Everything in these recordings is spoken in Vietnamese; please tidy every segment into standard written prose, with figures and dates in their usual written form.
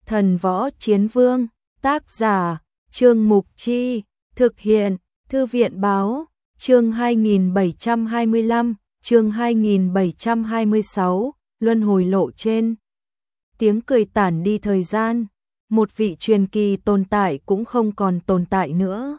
Thần Võ Chiến Vương, tác giả, Trương Mục Chi, thực hiện, Thư viện Báo, chương 2725, chương 2726, luân hồi lộ trên. Tiếng cười tản đi thời gian, một vị truyền kỳ tồn tại cũng không còn tồn tại nữa.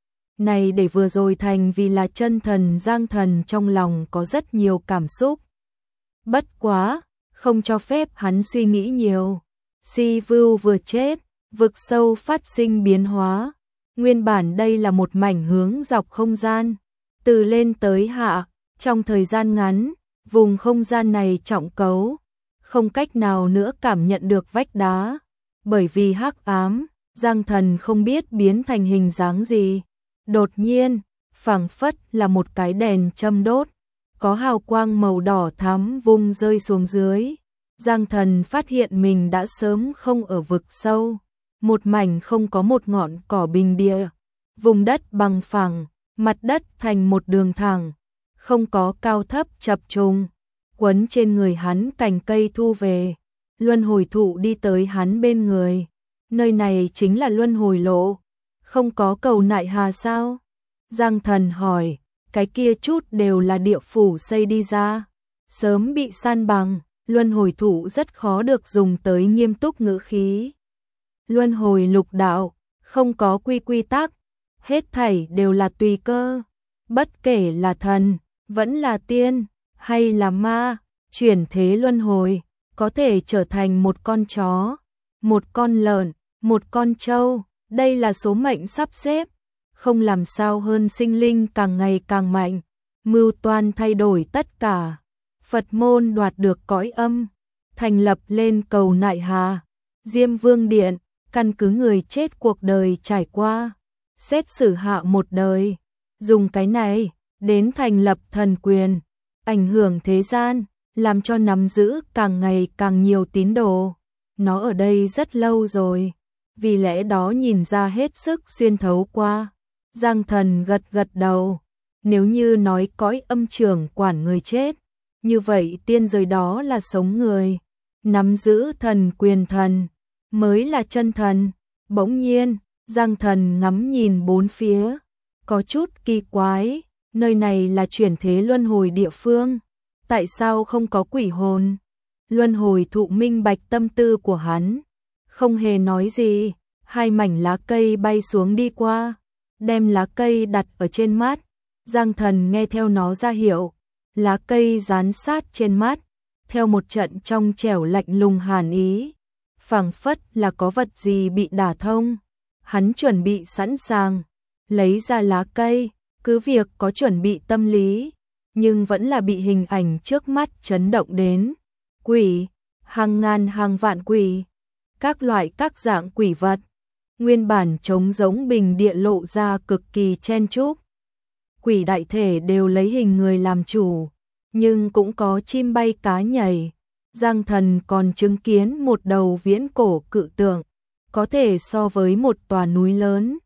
Này để vừa rồi thành vì là chân thần Giang Thần trong lòng có rất nhiều cảm xúc. Bất quá, không cho phép hắn suy nghĩ nhiều. Si Vưu vừa chết, vực sâu phát sinh biến hóa. Nguyên bản đây là một mảnh hướng dọc không gian, từ lên tới hạ, trong thời gian ngắn, vùng không gian này trọng cấu, không cách nào nữa cảm nhận được vách đá, bởi vì hắc ám, Giang Thần không biết biến thành hình dáng gì. Đột nhiên, phảng phất là một cái đèn châm đốt, có hào quang màu đỏ thắm vung rơi xuống dưới. Giang Thần phát hiện mình đã sớm không ở vực sâu, một mảnh không có một ngọn cỏ bình địa, vùng đất bằng phẳng, mặt đất thành một đường thẳng, không có cao thấp chập trùng. Quấn trên người hắn cành cây thu về, luân hồi thụ đi tới hắn bên người. Nơi này chính là luân hồi lộ, không có cầu nại hà sao? Giang Thần hỏi, cái kia chút đều là địa phủ xây đi ra, sớm bị san bằng. Luân hồi thụ rất khó được dùng tới nghiêm túc ngữ khí. Luân hồi lục đạo, không có quy tắc, hết thảy đều là tùy cơ. Bất kể là thần, vẫn là tiên, hay là ma, chuyển thế luân hồi, có thể trở thành một con chó, một con lợn, một con trâu. Đây là số mệnh sắp xếp, không làm sao hơn sinh linh càng ngày càng mạnh, mưu toan thay đổi tất cả. Phật môn đoạt được cõi âm, thành lập lên cầu nại hà, Diêm Vương Điện, căn cứ người chết cuộc đời trải qua, xét xử hạ một đời, dùng cái này đến thành lập thần quyền, ảnh hưởng thế gian, làm cho nắm giữ càng ngày càng nhiều tín đồ. Nó ở đây rất lâu rồi, vì lẽ đó nhìn ra hết sức xuyên thấu qua. Giang Thần gật gật đầu, nếu như nói cõi âm trưởng quản người chết, như vậy tiên giới đó là sống người, nắm giữ thần quyền thần, mới là chân thần. Bỗng nhiên, Giang Thần ngắm nhìn bốn phía, có chút kỳ quái, nơi này là chuyển thế luân hồi địa phương, tại sao không có quỷ hồn? Luân hồi thụ minh bạch tâm tư của hắn, không hề nói gì, hai mảnh lá cây bay xuống đi qua, đem lá cây đặt ở trên mắt, Giang Thần nghe theo nó ra hiệu. Lá cây dán sát trên mắt, theo một trận trong trẻo lạnh lùng hàn ý, phảng phất là có vật gì bị đả thông. Hắn chuẩn bị sẵn sàng, lấy ra lá cây, cứ việc có chuẩn bị tâm lý, nhưng vẫn là bị hình ảnh trước mắt chấn động đến. Quỷ, hàng ngàn hàng vạn quỷ, các loại các dạng quỷ vật, nguyên bản trống giống bình địa lộ ra cực kỳ chen chúc. Quỷ đại thể đều lấy hình người làm chủ, nhưng cũng có chim bay cá nhảy. Giang Thần còn chứng kiến một đầu viễn cổ cự tượng, có thể so với một tòa núi lớn.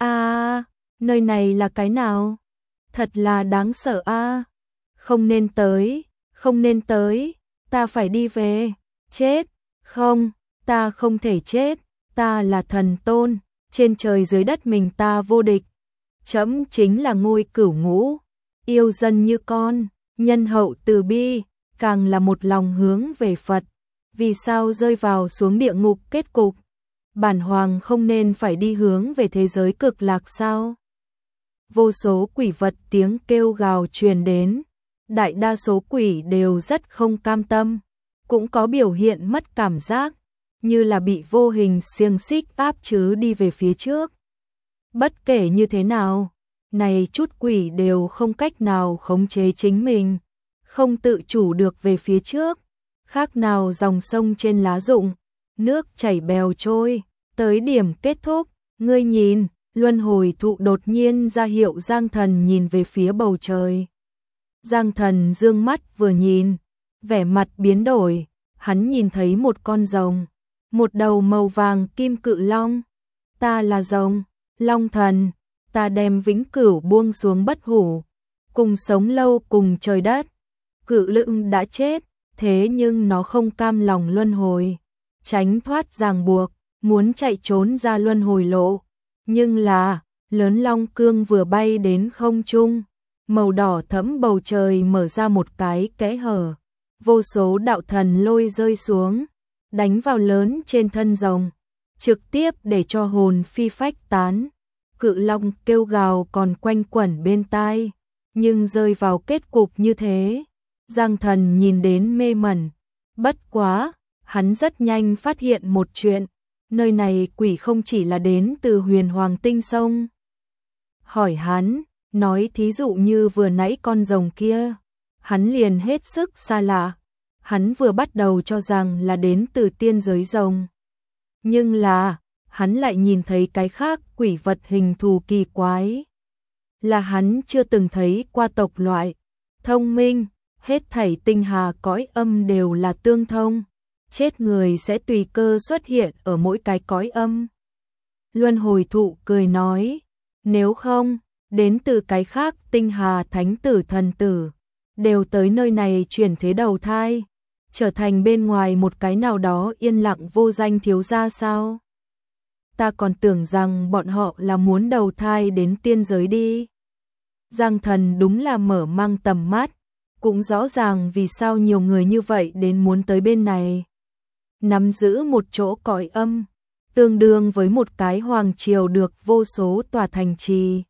Nơi này là cái nào? Thật là đáng sợ a. Không nên tới, không nên tới, ta phải đi về. Chết, không, ta không thể chết, ta là thần tôn, trên trời dưới đất mình ta vô địch. Trẫm chính là ngôi cửu ngũ, yêu dân như con, nhân hậu từ bi, càng là một lòng hướng về Phật. Vì sao rơi vào xuống địa ngục kết cục? Bản hoàng không nên phải đi hướng về thế giới cực lạc sao? Vô số quỷ vật tiếng kêu gào truyền đến, đại đa số quỷ đều rất không cam tâm, cũng có biểu hiện mất cảm giác, như là bị vô hình xiềng xích áp chứ đi về phía trước. Bất kể như thế nào, này chút quỷ đều không cách nào khống chế chính mình, không tự chủ được về phía trước, khác nào dòng sông trên lá rụng, nước chảy bèo trôi, tới điểm kết thúc. Ngươi nhìn, luân hồi thụ đột nhiên ra hiệu Giang Thần nhìn về phía bầu trời. Giang Thần dương mắt vừa nhìn, vẻ mặt biến đổi, hắn nhìn thấy một con rồng, một đầu màu vàng kim cự long. Ta là rồng, long thần, ta đem vĩnh cửu buông xuống bất hủ, cùng sống lâu cùng trời đất. Cự lưng đã chết, thế nhưng nó không cam lòng luân hồi, tránh thoát ràng buộc, muốn chạy trốn ra luân hồi lộ. Nhưng là, lớn long cương vừa bay đến không trung, màu đỏ thẫm bầu trời mở ra một cái kẽ hở, vô số đạo thần lôi rơi xuống, đánh vào lớn trên thân rồng, trực tiếp để cho hồn phi phách tán. Cự long kêu gào còn quanh quẩn bên tai, nhưng rơi vào kết cục như thế, Giang Thần nhìn đến mê mẩn. Bất quá, hắn rất nhanh phát hiện một chuyện, nơi này quỷ không chỉ là đến từ Huyền Hoàng Tinh Sông. Hỏi hắn, nói thí dụ như vừa nãy con rồng kia, hắn liền hết sức xa lạ. Hắn vừa bắt đầu cho rằng là đến từ tiên giới rồng. Nhưng là, hắn lại nhìn thấy cái khác quỷ vật hình thù kỳ quái. Là hắn chưa từng thấy qua tộc loại. Thông minh, hết thảy tinh hà cõi âm đều là tương thông. Chết người sẽ tùy cơ xuất hiện ở mỗi cái cõi âm. Luân hồi thụ cười nói, nếu không, đến từ cái khác tinh hà thánh tử thần tử, đều tới nơi này chuyển thế đầu thai, trở thành bên ngoài một cái nào đó yên lặng vô danh thiếu gia sao? Ta còn tưởng rằng bọn họ là muốn đầu thai đến tiên giới đi. Giang Thần đúng là mở mang tầm mắt, cũng rõ ràng vì sao nhiều người như vậy đến muốn tới bên này. Nắm giữ một chỗ cõi âm, tương đương với một cái hoàng triều được vô số tòa thành trì.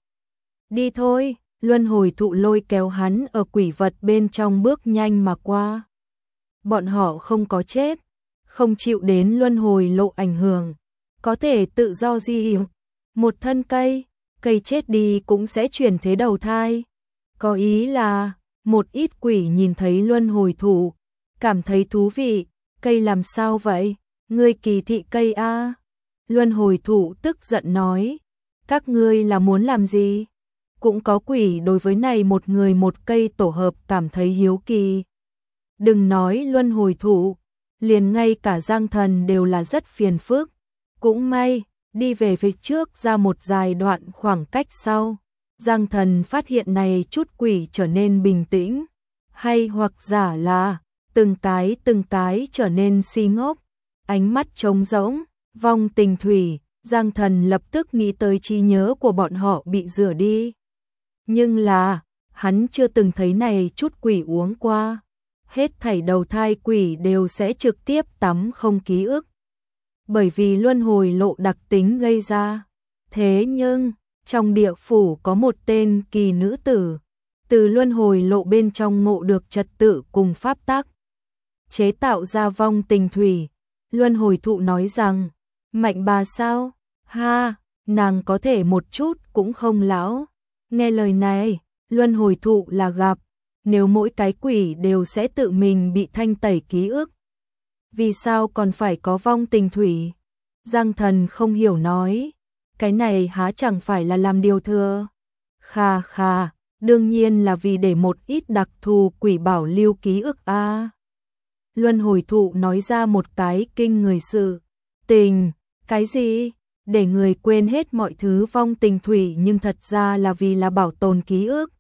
Đi thôi, luân hồi thụ lôi kéo hắn ở quỷ vật bên trong bước nhanh mà qua. Bọn họ không có chết, không chịu đến luân hồi lộ ảnh hưởng, có thể tự do di hình. Một thân cây, cây chết đi cũng sẽ chuyển thế đầu thai. Có ý là, một ít quỷ nhìn thấy luân hồi thụ, cảm thấy thú vị, cây làm sao vậy, ngươi kỳ thị cây a? Luân hồi thụ tức giận nói, các ngươi là muốn làm gì? Cũng có quỷ đối với này một người một cây tổ hợp cảm thấy hiếu kỳ. Đừng nói luân hồi thụ, liền ngay cả Giang Thần đều là rất phiền phức. Cũng may, đi về phía trước ra một dài đoạn khoảng cách sau, Giang Thần phát hiện này chút quỷ trở nên bình tĩnh, hay hoặc giả là từng cái trở nên si ngốc, ánh mắt trống rỗng, vong tình thủy. Giang Thần lập tức nghĩ tới trí nhớ của bọn họ bị rửa đi. Nhưng là, hắn chưa từng thấy này chút quỷ uống qua. Hết thảy đầu thai quỷ đều sẽ trực tiếp tắm không ký ức. Bởi vì luân hồi lộ đặc tính gây ra. Thế nhưng, trong địa phủ có một tên kỳ nữ tử, từ luân hồi lộ bên trong ngộ được trật tự cùng pháp tắc, chế tạo ra vong tình thủy. Luân hồi thụ nói rằng, mạnh bà sao? Ha, nàng có thể một chút cũng không lão. Nghe lời này, luân hồi thụ là gặp, nếu mỗi cái quỷ đều sẽ tự mình bị thanh tẩy ký ức, vì sao còn phải có vong tình thủy? Giang Thần không hiểu nói, cái này há chẳng phải là làm điều thừa. Khà khà, đương nhiên là vì để một ít đặc thù quỷ bảo lưu ký ức a. Luân hồi thụ nói ra một cái kinh người sự tình. Cái gì? Để người quên hết mọi thứ vong tình thủy, nhưng thật ra là vì là bảo tồn ký ức.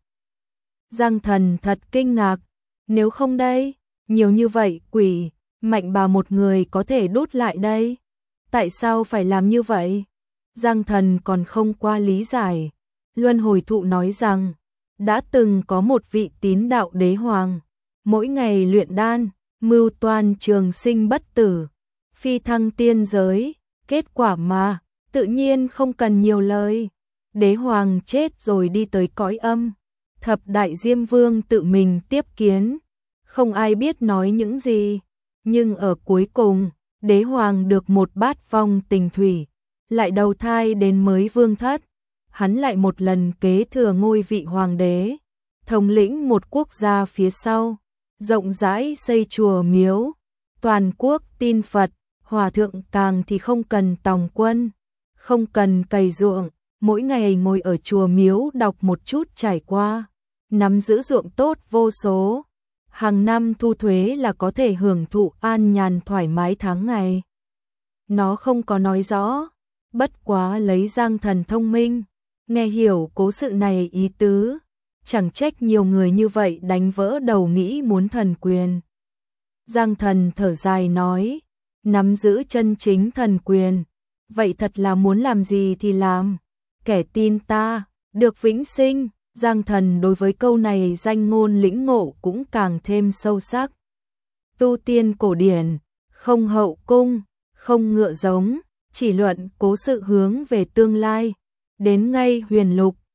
Giang Thần thật kinh ngạc, nếu không đây, nhiều như vậy quỷ, mạnh bà một người có thể đốt lại đây. Tại sao phải làm như vậy? Giang Thần còn không qua lý giải. Luân hồi thụ nói rằng, đã từng có một vị tín đạo đế hoàng, mỗi ngày luyện đan, mưu toan trường sinh bất tử, phi thăng tiên giới, kết quả mà, tự nhiên không cần nhiều lời. Đế hoàng chết rồi đi tới cõi âm, thập đại Diêm Vương tự mình tiếp kiến, không ai biết nói những gì, nhưng ở cuối cùng, đế hoàng được một bát vong tình thủy, lại đầu thai đến mới vương thất. Hắn lại một lần kế thừa ngôi vị hoàng đế, thống lĩnh một quốc gia phía sau, rộng rãi xây chùa miếu, toàn quốc tin Phật, hòa thượng càng thì không cần tòng quân, không cần cày ruộng, mỗi ngày ngồi ở chùa miếu đọc một chút trải qua, nắm giữ ruộng tốt vô số, hàng năm thu thuế là có thể hưởng thụ an nhàn thoải mái tháng ngày. Nó không có nói rõ, bất quá lấy Giang Thần thông minh, nghe hiểu cố sự này ý tứ, chẳng trách nhiều người như vậy đánh vỡ đầu nghĩ muốn thần quyền. Giang Thần thở dài nói, nắm giữ chân chính thần quyền. Vậy thật là muốn làm gì thì làm. Kẻ tin ta, được vĩnh sinh. Giang Thần đối với câu này danh ngôn lĩnh ngộ cũng càng thêm sâu sắc. Tu tiên cổ điển, không hậu cung, không ngựa giống, chỉ luận cố sự hướng về tương lai. Đến ngay huyền lục,